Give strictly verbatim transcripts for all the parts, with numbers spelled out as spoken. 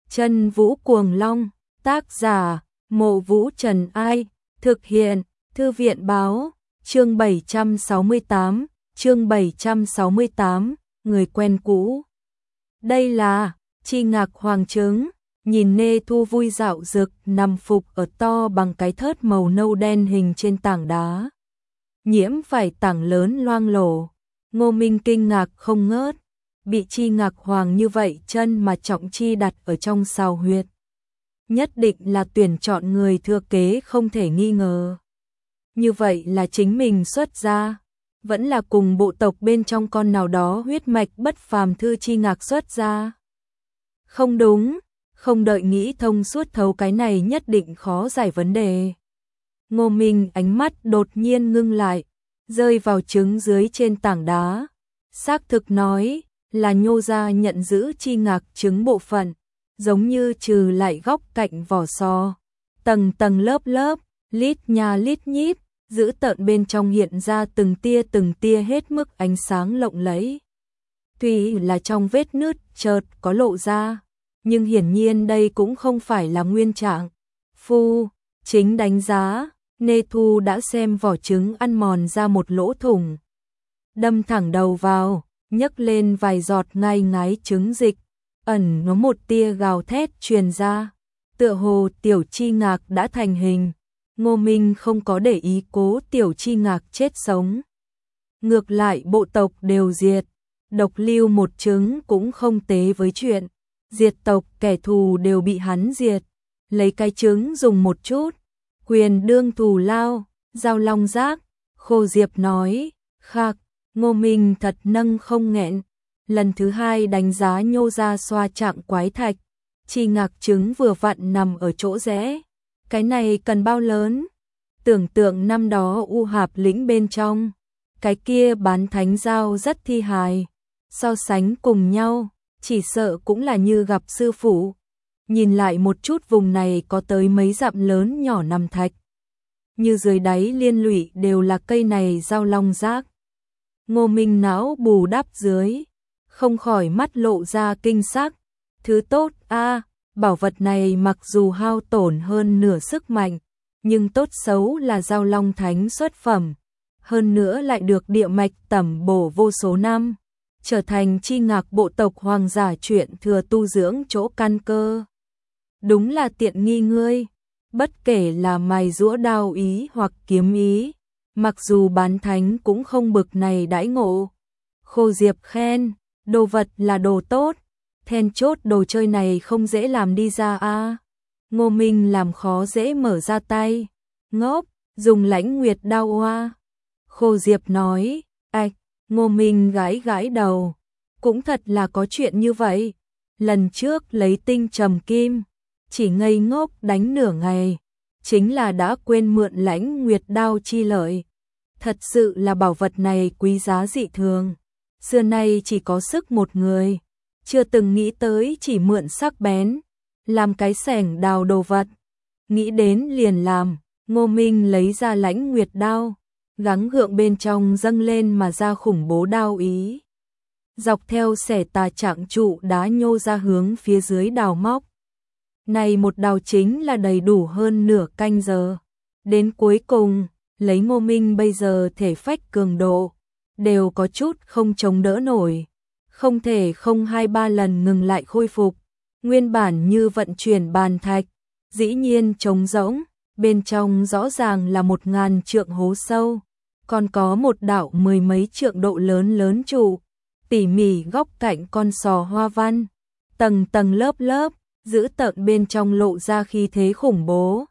Chân Vũ Cuồng Long, tác giả, Mộ Vũ Trần Ai, thực hiện, Thư viện Báo, chương bảy trăm sáu mươi tám, chương bảy trăm sáu mươi tám, người quen cũ. Đây là, Chi Ngạc Hoàng trứng, nhìn Nê Thu vui dạo dực nằm phục ở to bằng cái thớt màu nâu đen hình trên tảng đá. Nhiễm phải tảng lớn loang lổ, Ngô Minh kinh ngạc không ngớt, bị Chi Ngạc Hoàng như vậy chân mà trọng chi đặt ở trong sào huyệt. Nhất định là tuyển chọn người thừa kế không thể nghi ngờ. Như vậy là chính mình xuất ra, vẫn là cùng bộ tộc bên trong con nào đó huyết mạch bất phàm thư Chi Ngạc xuất ra. Không đúng, không đợi nghĩ thông suốt thấu cái này nhất định khó giải vấn đề. Ngô Minh ánh mắt đột nhiên ngưng lại, rơi vào trứng dưới trên tảng đá. Xác thực nói là nhô ra nhận giữ Chi Ngạc trứng bộ phận, giống như trừ lại góc cạnh vỏ sò, tầng tầng lớp lớp, lít nha lít nhít, giữ tợn bên trong hiện ra từng tia từng tia hết mức ánh sáng lộng lẫy. Tuy là trong vết nứt chợt có lộ ra, nhưng hiển nhiên đây cũng không phải là nguyên trạng. Phu, chính đánh giá, Nê Thu đã xem vỏ trứng ăn mòn ra một lỗ thủng. Đâm thẳng đầu vào, nhấc lên vài giọt ngai ngái trứng dịch, ẩn nó một tia gào thét truyền ra. Tựa hồ tiểu Chi Ngạc đã thành hình, Ngô Minh không có để ý cố tiểu Chi Ngạc chết sống. Ngược lại bộ tộc đều diệt, độc lưu một trứng cũng không tế với chuyện. Diệt tộc kẻ thù đều bị hắn diệt, lấy cái trứng dùng một chút, quyền đương thù lao, Giao Long Giác, Khô Diệp nói, khạc, Ngô Minh thật nâng không nghẹn, lần thứ hai đánh giá nhô ra xoa trạng quái thạch, Chi Ngạc trứng vừa vặn nằm ở chỗ rẽ, cái này cần bao lớn, tưởng tượng năm đó U Hạp lĩnh bên trong, cái kia bán thánh giao rất thi hài, so sánh cùng nhau. Chỉ sợ cũng là như gặp sư phụ. Nhìn lại một chút vùng này có tới mấy dặm lớn nhỏ nằm thạch. Như dưới đáy liên lụy đều là cây này Giao Long Giác. Ngô Minh não bù đắp dưới, không khỏi mắt lộ ra kinh sắc. Thứ tốt a, à, bảo vật này mặc dù hao tổn hơn nửa sức mạnh, nhưng tốt xấu là Giao Long Thánh xuất phẩm. Hơn nữa lại được địa mạch tẩm bổ vô số năm. Trở thành Chi Ngạc bộ tộc hoàng giả chuyện thừa tu dưỡng chỗ căn cơ. Đúng là tiện nghi ngươi, bất kể là mài giũa đao ý hoặc kiếm ý, mặc dù bán thánh cũng không bực này đãi ngộ. Khô Diệp khen, đồ vật là đồ tốt, then chốt đồ chơi này không dễ làm đi ra a. À. Ngô Minh làm khó dễ mở ra tay, ngốc, dùng Lãnh Nguyệt đao oa. Khô Diệp nói, ạch. Ngô Minh gãi gãi đầu, cũng thật là có chuyện như vậy. Lần trước lấy tinh trầm kim, chỉ ngây ngốc đánh nửa ngày, chính là đã quên mượn Lãnh Nguyệt đao chi lợi. Thật sự là bảo vật này quý giá dị thường. Xưa nay chỉ có sức một người, chưa từng nghĩ tới chỉ mượn sắc bén, làm cái xẻng đào đồ vật. Nghĩ đến liền làm, Ngô Minh lấy ra Lãnh Nguyệt đao. Gắng gượng bên trong dâng lên mà ra khủng bố đao ý. Dọc theo xẻ tà trạng trụ đá nhô ra hướng phía dưới đào móc. Này một đào chính là đầy đủ hơn nửa canh giờ. Đến cuối cùng, lấy Ngô Minh bây giờ thể phách cường độ, đều có chút không chống đỡ nổi. Không thể không hai ba lần ngừng lại khôi phục. Nguyên bản như vận chuyển bàn thạch, dĩ nhiên trống rỗng, bên trong rõ ràng là một ngàn trượng hố sâu. Còn có một đạo mười mấy trượng độ lớn lớn trụ, tỉ mỉ góc cạnh con sò hoa văn, tầng tầng lớp lớp, giữ tợn bên trong lộ ra khí thế khủng bố.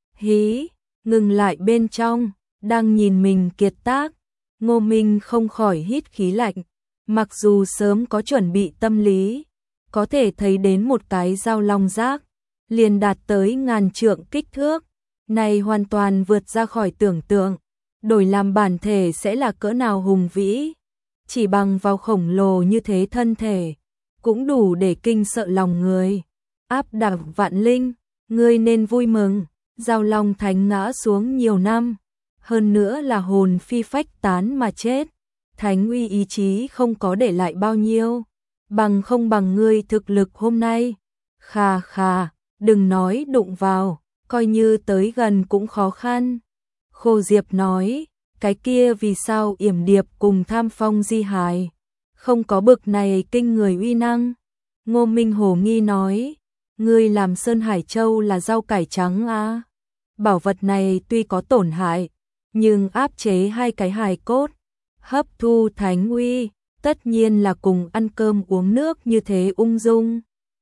Hí, ngừng lại bên trong, đang nhìn mình kiệt tác, Ngô Minh không khỏi hít khí lạnh, mặc dù sớm có chuẩn bị tâm lý, có thể thấy đến một cái Giao Long Giác, liền đạt tới ngàn trượng kích thước, này hoàn toàn vượt ra khỏi tưởng tượng. Đổi làm bản thể sẽ là cỡ nào hùng vĩ, chỉ bằng vào khổng lồ như thế thân thể, cũng đủ để kinh sợ lòng người. Áp đảo vạn linh, ngươi nên vui mừng, Giao Long Thánh ngã xuống nhiều năm, hơn nữa là hồn phi phách tán mà chết, Thánh uy ý chí không có để lại bao nhiêu, bằng không bằng ngươi thực lực hôm nay, Khà khà, đừng nói đụng vào, coi như tới gần cũng khó khăn. Khô Diệp nói, cái kia vì sao Yểm Điệp cùng Tham Phong di hài, không có bực này kinh người uy năng. Ngô Minh hồ nghi nói, ngươi làm Sơn Hải Châu là rau cải trắng à? Bảo vật này tuy có tổn hại, nhưng áp chế hai cái hài cốt, hấp thu thánh uy, tất nhiên là cùng ăn cơm uống nước như thế ung dung.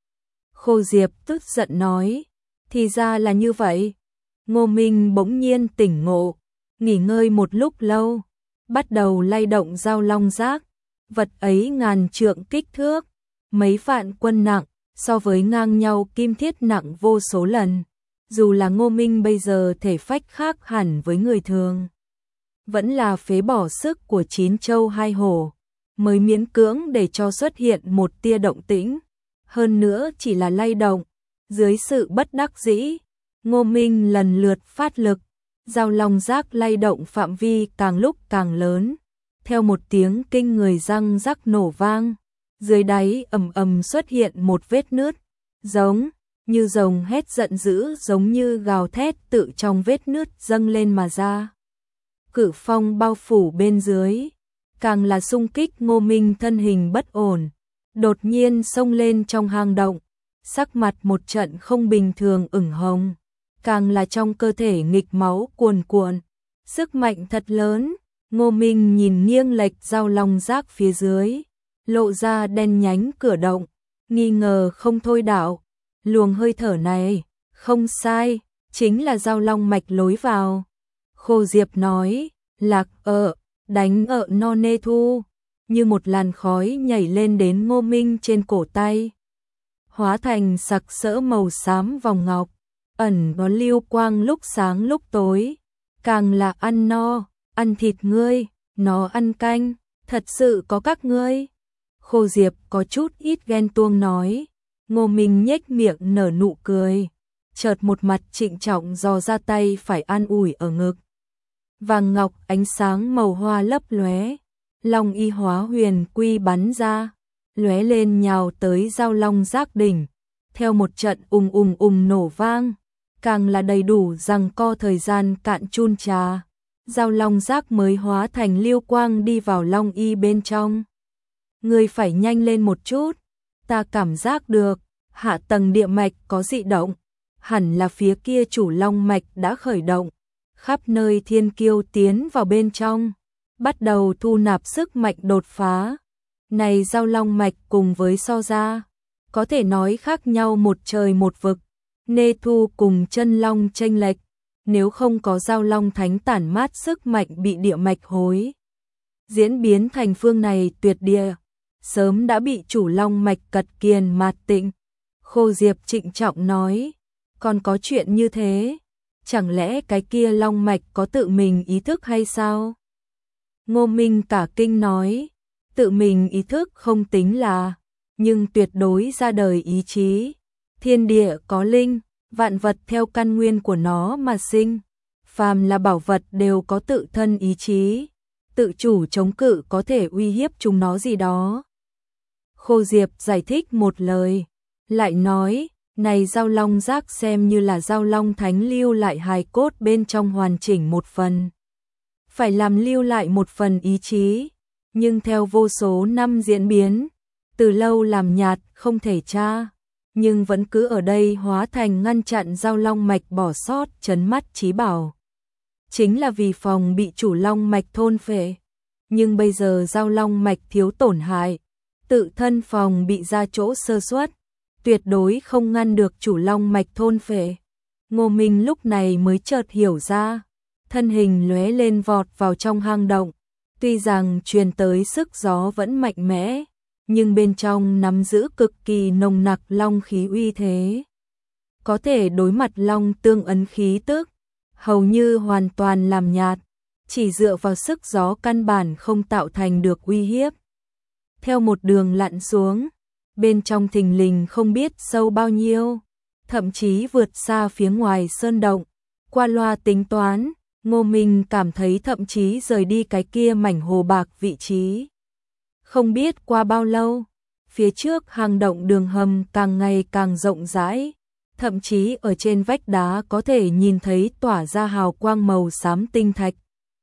Khô Diệp tức giận nói, thì ra là như vậy. Ngô Minh bỗng nhiên tỉnh ngộ, nghỉ ngơi một lúc lâu, bắt đầu lay động dao long giác. Vật ấy ngàn trượng kích thước, mấy vạn quân nặng, so với ngang nhau kim thiết nặng vô số lần. Dù là Ngô Minh bây giờ thể phách khác hẳn với người thường, vẫn là phế bỏ sức của chín châu hai hổ, mới miễn cưỡng để cho xuất hiện một tia động tĩnh. Hơn nữa chỉ là lay động, dưới sự bất đắc dĩ, Ngô Minh lần lượt phát lực, dao long giác lay động phạm vi càng lúc càng lớn. Theo một tiếng kinh người răng rắc nổ vang, dưới đáy ầm ầm xuất hiện một vết nứt, giống như rồng hét giận dữ, giống như gào thét tự trong vết nứt dâng lên mà ra. Cự phong bao phủ bên dưới, càng là xung kích. Ngô Minh thân hình bất ổn, đột nhiên xông lên trong hang động, sắc mặt một trận không bình thường ửng hồng, càng là trong cơ thể nghịch máu cuồn cuộn, sức mạnh thật lớn. Ngô Minh nhìn nghiêng lệch dao long giác phía dưới, lộ ra đen nhánh cửa động, nghi ngờ không thôi đạo, luồng hơi thở này, không sai, chính là dao long mạch lối vào. Khô Diệp nói, lạc ợ, đánh ợ no nê thu, như một làn khói nhảy lên đến Ngô Minh trên cổ tay, hóa thành sặc sỡ màu xám vòng ngọc, ẩn có lưu quang lúc sáng lúc tối, càng là ăn no, ăn thịt ngươi, nó ăn canh, thật sự có các ngươi. Khô Diệp có chút ít ghen tuông nói. Ngô Minh nhếch miệng nở nụ cười, chợt một mặt trịnh trọng dò ra tay phải an ủi ở ngực. Vàng ngọc ánh sáng màu hoa lấp lóe, long y hóa huyền quy bắn ra, lóe lên nhào tới dao long giác đỉnh, theo một trận ùng ùng ùng nổ vang, càng là đầy đủ rằng co thời gian cạn chun trà. Dao long giác mới hóa thành lưu quang đi vào long y bên trong. Ngươi phải nhanh lên một chút, ta cảm giác được, hạ tầng địa mạch có dị động, hẳn là phía kia chủ long mạch đã khởi động, khắp nơi thiên kiêu tiến vào bên trong, bắt đầu thu nạp sức mạnh đột phá. Này dao long mạch cùng với so ra, có thể nói khác nhau một trời một vực, nê thu cùng chân long chênh lệch. Nếu không có dao long thánh tản mát sức mạnh bị địa mạch hối diễn biến thành phương này tuyệt địa, sớm đã bị chủ long mạch cật kiền mạt tịnh. Khô Diệp trịnh trọng nói, còn có chuyện như thế, chẳng lẽ cái kia long mạch có tự mình ý thức hay sao? Ngô Minh cả kinh nói, tự mình ý thức không tính là, nhưng tuyệt đối ra đời ý chí. Thiên địa có linh, vạn vật theo căn nguyên của nó mà sinh, phàm là bảo vật đều có tự thân ý chí, tự chủ chống cự có thể uy hiếp chúng nó gì đó. Khô Diệp giải thích một lời, lại nói, này dao long giác xem như là dao long thánh lưu lại hài cốt bên trong hoàn chỉnh một phần, phải làm lưu lại một phần ý chí, nhưng theo vô số năm diễn biến, từ lâu làm nhạt không thể tra, nhưng vẫn cứ ở đây hóa thành ngăn chặn dao long mạch bỏ sót chấn mắt chí bảo. Chính là vì phòng bị chủ long mạch thôn phệ, nhưng bây giờ dao long mạch thiếu tổn hại, tự thân phòng bị ra chỗ sơ suất, tuyệt đối không ngăn được chủ long mạch thôn phệ. Ngô Minh lúc này mới chợt hiểu ra, thân hình lóe lên vọt vào trong hang động, tuy rằng truyền tới sức gió vẫn mạnh mẽ, nhưng bên trong nắm giữ cực kỳ nồng nặc long khí uy thế, có thể đối mặt long tương ấn khí tức, hầu như hoàn toàn làm nhạt, chỉ dựa vào sức gió căn bản không tạo thành được uy hiếp. Theo một đường lặn xuống, bên trong thình lình không biết sâu bao nhiêu, thậm chí vượt xa phía ngoài sơn động, qua loa tính toán, Ngô Minh cảm thấy thậm chí rời đi cái kia mảnh hồ bạc vị trí. Không biết qua bao lâu, phía trước hang động đường hầm càng ngày càng rộng rãi, thậm chí ở trên vách đá có thể nhìn thấy tỏa ra hào quang màu xám tinh thạch.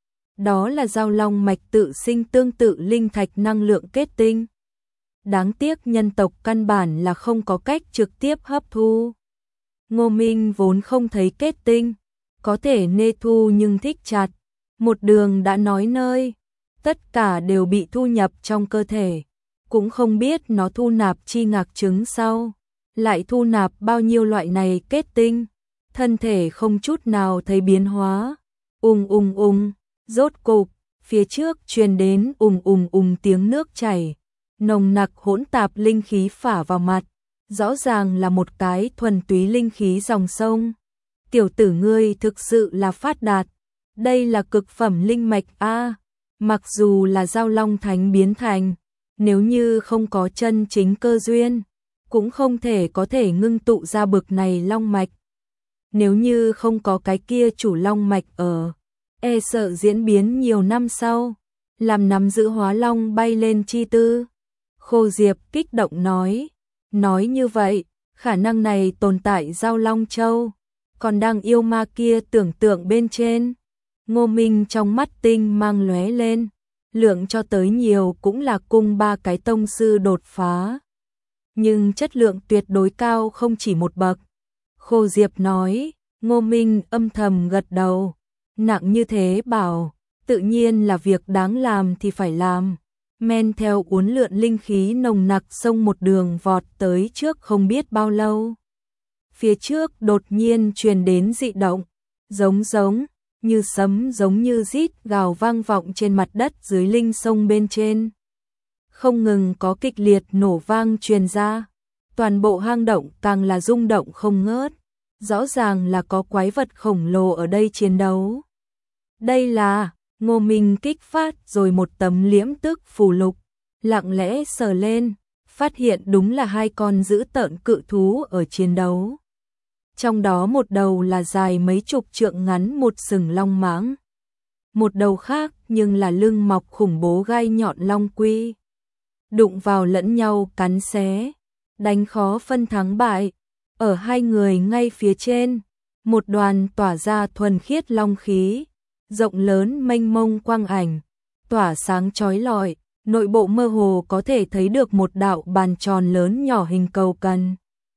Đó là giao long mạch tự sinh tương tự linh thạch năng lượng kết tinh. Đáng tiếc nhân tộc căn bản là không có cách trực tiếp hấp thu. Ngô Minh vốn không thấy kết tinh, có thể nê thu nhưng thích chặt. Một đường đã nói nơi, tất cả đều bị thu nhập trong cơ thể. Cũng không biết nó thu nạp chi ngạc trứng sau, lại thu nạp bao nhiêu loại này kết tinh. Thân thể không chút nào thấy biến hóa. Ùng ùng ùng, rốt cục, phía trước truyền đến ùng ùng ùng tiếng nước chảy. Nồng nặc hỗn tạp linh khí phả vào mặt, rõ ràng là một cái thuần túy linh khí dòng sông. Tiểu tử ngươi thực sự là phát đạt, đây là cực phẩm linh mạch a. Mặc dù là giao long thánh biến thành, nếu như không có chân chính cơ duyên, cũng không thể có thể ngưng tụ ra bực này long mạch. Nếu như không có cái kia chủ long mạch ở, e sợ diễn biến nhiều năm sau, làm nắm giữ hóa long bay lên chi tư. Khô Diệp kích động nói, nói như vậy, khả năng này tồn tại giao long châu, còn đang yêu ma kia tưởng tượng bên trên. Ngô Minh trong mắt tinh mang lóe lên, lượng cho tới nhiều cũng là cung ba cái tông sư đột phá. Nhưng chất lượng tuyệt đối cao không chỉ một bậc. Khô Diệp nói, Ngô Minh âm thầm gật đầu, nặng như thế bảo, tự nhiên là việc đáng làm thì phải làm. Men theo uốn lượn linh khí nồng nặc sông một đường vọt tới trước không biết bao lâu. Phía trước đột nhiên truyền đến dị động, giống giống, như sấm giống như rít gào vang vọng trên mặt đất dưới linh sông bên trên. Không ngừng có kịch liệt nổ vang truyền ra, toàn bộ hang động càng là rung động không ngớt, rõ ràng là có quái vật khổng lồ ở đây chiến đấu. Đây là, Ngô Minh kích phát rồi một tấm liễm tức phù lục, lặng lẽ sờ lên, phát hiện đúng là hai con dữ tợn cự thú ở chiến đấu. Trong đó một đầu là dài mấy chục trượng ngắn một sừng long mãng. Một đầu khác nhưng là lưng mọc khủng bố gai nhọn long quy. Đụng vào lẫn nhau cắn xé, đánh khó phân thắng bại. Ở hai người ngay phía trên, một đoàn tỏa ra thuần khiết long khí, rộng lớn mênh mông quang ảnh, tỏa sáng chói lọi, nội bộ mơ hồ có thể thấy được một đạo bàn tròn lớn nhỏ hình cầu cần.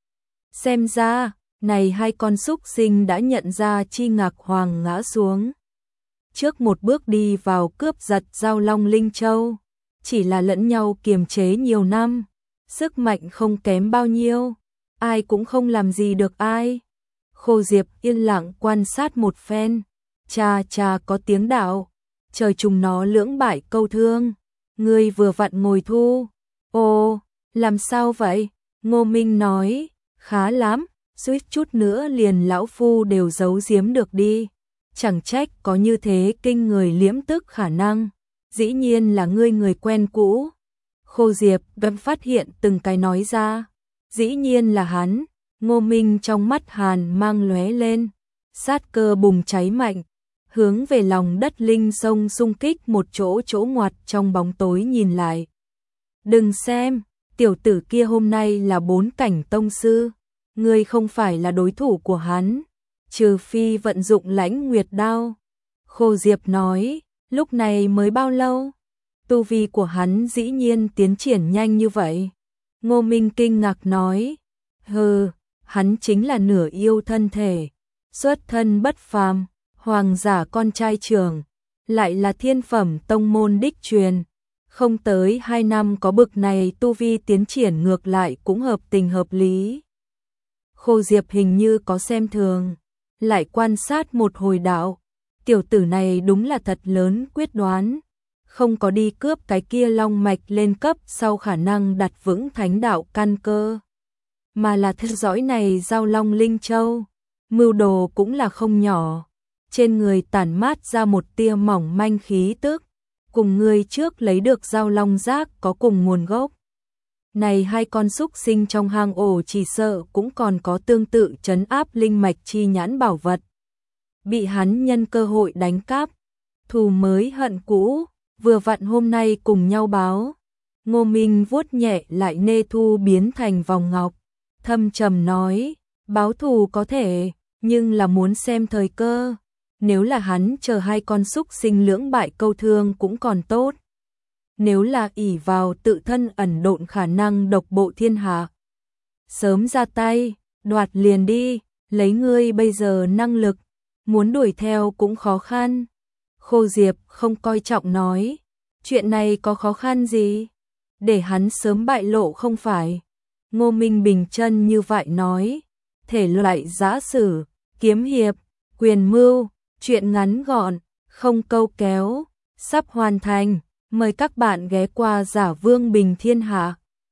Xem ra, này hai con súc sinh đã nhận ra chi ngạc hoàng ngã xuống. Trước một bước đi vào cướp giật giao long linh châu, chỉ là lẫn nhau kiềm chế nhiều năm, sức mạnh không kém bao nhiêu, ai cũng không làm gì được ai. Khô Diệp yên lặng quan sát một phen, cha cha có tiếng đạo, trời chúng nó lưỡng bại câu thương, ngươi vừa vặn ngồi thu. Ồ, làm sao vậy? Ngô Minh nói, khá lắm, suýt chút nữa liền lão phu đều giấu giếm được đi, chẳng trách có như thế kinh người liễm tức khả năng, dĩ nhiên là ngươi người quen cũ. Khô Diệp vẫn phát hiện từng cái nói ra, dĩ nhiên là hắn. Ngô Minh trong mắt hàn mang lóe lên, sát cơ bùng cháy mạnh, hướng về lòng đất linh sông xung kích một chỗ chỗ ngoặt trong bóng tối nhìn lại. Đừng xem, tiểu tử kia hôm nay là bốn cảnh tông sư, ngươi không phải là đối thủ của hắn, trừ phi vận dụng Lãnh Nguyệt đao. Khô Diệp nói, lúc này mới bao lâu? Tu vi của hắn dĩ nhiên tiến triển nhanh như vậy. Ngô Minh kinh ngạc nói, hừ, hắn chính là nửa yêu thân thể, xuất thân bất phàm, hoàng giả con trai trưởng, lại là thiên phẩm tông môn đích truyền. Không tới hai năm có bực này tu vi tiến triển ngược lại cũng hợp tình hợp lý. Khô Diệp hình như có xem thường, lại quan sát một hồi đạo, tiểu tử này đúng là thật lớn quyết đoán, không có đi cướp cái kia long mạch lên cấp sau khả năng đặt vững thánh đạo căn cơ, mà là theo dõi này giao long linh châu, mưu đồ cũng là không nhỏ, trên người tản mát ra một tia mỏng manh khí tức, cùng người trước lấy được giao long giác có cùng nguồn gốc. Này hai con súc sinh trong hang ổ chỉ sợ cũng còn có tương tự trấn áp linh mạch chi nhãn bảo vật. Bị hắn nhân cơ hội đánh cắp, thù mới hận cũ, vừa vặn hôm nay cùng nhau báo. Ngô Minh vuốt nhẹ lại nê thu biến thành vòng ngọc, thâm trầm nói, báo thù có thể, nhưng là muốn xem thời cơ. Nếu là hắn chờ hai con súc sinh lưỡng bại câu thương cũng còn tốt. Nếu là ỷ vào tự thân ẩn độn khả năng độc bộ thiên hạ, sớm ra tay, đoạt liền đi, lấy ngươi bây giờ năng lực, muốn đuổi theo cũng khó khăn. Khô Diệp không coi trọng nói, chuyện này có khó khăn gì, để hắn sớm bại lộ không phải. Ngô Minh bình chân như vậy nói, thể loại giã sử, kiếm hiệp, quyền mưu, chuyện ngắn gọn, không câu kéo, sắp hoàn thành, mời các bạn ghé qua Giả Vương Bình Thiên Hạ.